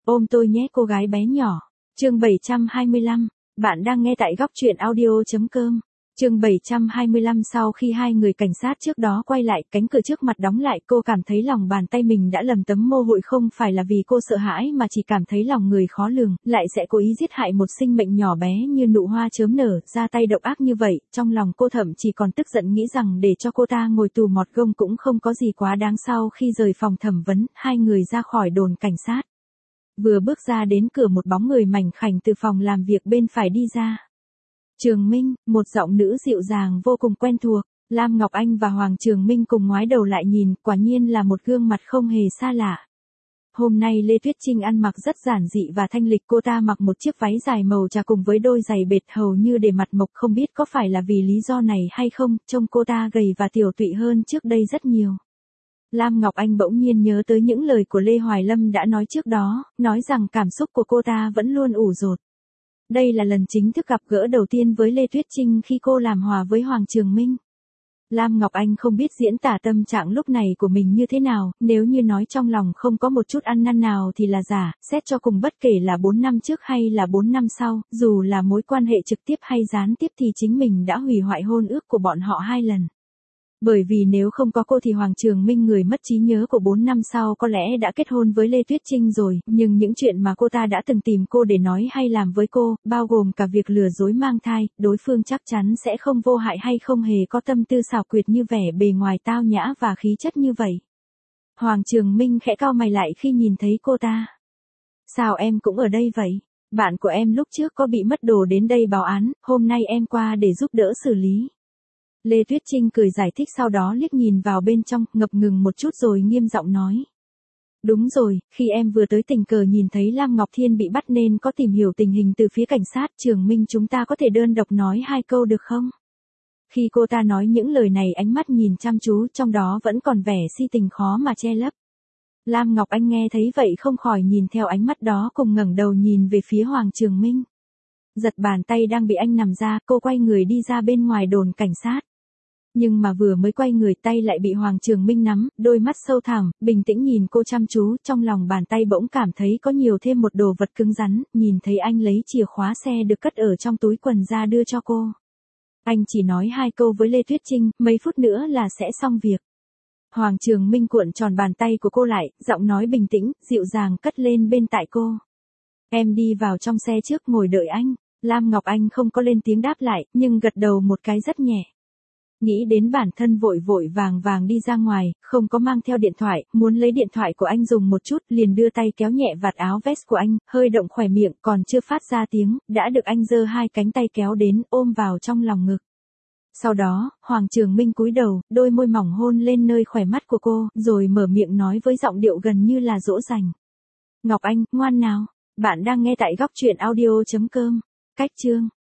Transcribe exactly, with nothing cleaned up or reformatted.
Ôm tôi nhé cô gái bé nhỏ. Chương bảy trăm hai mươi lăm. Bạn đang nghe tại góc truyện audio.com. Chương bảy trăm hai mươi lăm. Sau khi hai người cảnh sát trước đó quay lại, cánh cửa trước mặt đóng lại, cô cảm thấy lòng bàn tay mình đã lầm tấm mồ hôi, không phải là vì cô sợ hãi mà chỉ cảm thấy lòng người khó lường, lại sẽ cố ý giết hại một sinh mệnh nhỏ bé như nụ hoa chớm nở, ra tay độc ác như vậy. Trong lòng cô thậm chỉ còn tức giận, nghĩ rằng để cho cô ta ngồi tù mọt gông cũng không có gì quá đáng. Sau khi rời phòng thẩm vấn, hai người ra khỏi đồn cảnh sát. Vừa bước ra đến cửa, một bóng người mảnh khảnh từ phòng làm việc bên phải đi ra. Trường Minh, một giọng nữ dịu dàng vô cùng quen thuộc. Lam Ngọc Anh và Hoàng Trường Minh cùng ngoái đầu lại nhìn, quả nhiên là một gương mặt không hề xa lạ. Hôm nay Lê Tuyết Trinh ăn mặc rất giản dị và thanh lịch, cô ta mặc một chiếc váy dài màu trà cùng với đôi giày bệt hầu như để mặt mộc, không biết có phải là vì lý do này hay không, trông cô ta gầy và tiểu tụy hơn trước đây rất nhiều. Lam Ngọc Anh bỗng nhiên nhớ tới những lời của Lê Hoài Lâm đã nói trước đó, nói rằng cảm xúc của cô ta vẫn luôn ủ dột. Đây là lần chính thức gặp gỡ đầu tiên với Lê Tuyết Trinh khi cô làm hòa với Hoàng Trường Minh. Lam Ngọc Anh không biết diễn tả tâm trạng lúc này của mình như thế nào, nếu như nói trong lòng không có một chút ăn năn nào thì là giả, xét cho cùng bất kể là bốn năm trước hay là bốn năm sau, dù là mối quan hệ trực tiếp hay gián tiếp thì chính mình đã hủy hoại hôn ước của bọn họ hai lần. Bởi vì nếu không có cô thì Hoàng Trường Minh, người mất trí nhớ của bốn năm sau, có lẽ đã kết hôn với Lê Tuyết Trinh rồi, nhưng những chuyện mà cô ta đã từng tìm cô để nói hay làm với cô, bao gồm cả việc lừa dối mang thai, đối phương chắc chắn sẽ không vô hại hay không hề có tâm tư xảo quyệt như vẻ bề ngoài tao nhã và khí chất như vậy. Hoàng Trường Minh khẽ cau mày lại khi nhìn thấy cô ta. Sao em cũng ở đây vậy? Bạn của em lúc trước có bị mất đồ đến đây báo án, hôm nay em qua để giúp đỡ xử lý. Lê Tuyết Trinh cười giải thích, sau đó liếc nhìn vào bên trong, ngập ngừng một chút rồi nghiêm giọng nói. Đúng rồi, khi em vừa tới tình cờ nhìn thấy Lam Ngọc Thiên bị bắt nên có tìm hiểu tình hình từ phía cảnh sát. Trường Minh, chúng ta có thể đơn độc nói hai câu được không? Khi cô ta nói những lời này, ánh mắt nhìn chăm chú, trong đó vẫn còn vẻ si tình khó mà che lấp. Lam Ngọc Anh nghe thấy vậy không khỏi nhìn theo ánh mắt đó, cùng ngẩng đầu nhìn về phía Hoàng Trường Minh. Giật bàn tay đang bị anh nằm ra, cô quay người đi ra bên ngoài đồn cảnh sát. Nhưng mà vừa mới quay người, tay lại bị Hoàng Trường Minh nắm, đôi mắt sâu thẳm, bình tĩnh nhìn cô chăm chú, trong lòng bàn tay bỗng cảm thấy có nhiều thêm một đồ vật cứng rắn, nhìn thấy anh lấy chìa khóa xe được cất ở trong túi quần ra đưa cho cô. Anh chỉ nói hai câu với Lê Tuyết Trinh, mấy phút nữa là sẽ xong việc. Hoàng Trường Minh cuộn tròn bàn tay của cô lại, giọng nói bình tĩnh, dịu dàng cất lên bên tai cô. Em đi vào trong xe trước, ngồi đợi anh. Lam Ngọc Anh không có lên tiếng đáp lại, nhưng gật đầu một cái rất nhẹ. Nghĩ đến bản thân vội vội vàng vàng đi ra ngoài, không có mang theo điện thoại, muốn lấy điện thoại của anh dùng một chút, liền đưa tay kéo nhẹ vạt áo vest của anh, hơi động khóe miệng, còn chưa phát ra tiếng, đã được anh giơ hai cánh tay kéo đến, ôm vào trong lòng ngực. Sau đó, Hoàng Trường Minh cúi đầu, đôi môi mỏng hôn lên nơi khóe mắt của cô, rồi mở miệng nói với giọng điệu gần như là dỗ dành. Ngọc Anh, ngoan nào, bạn đang nghe tại góc truyện audio.com. Cách chương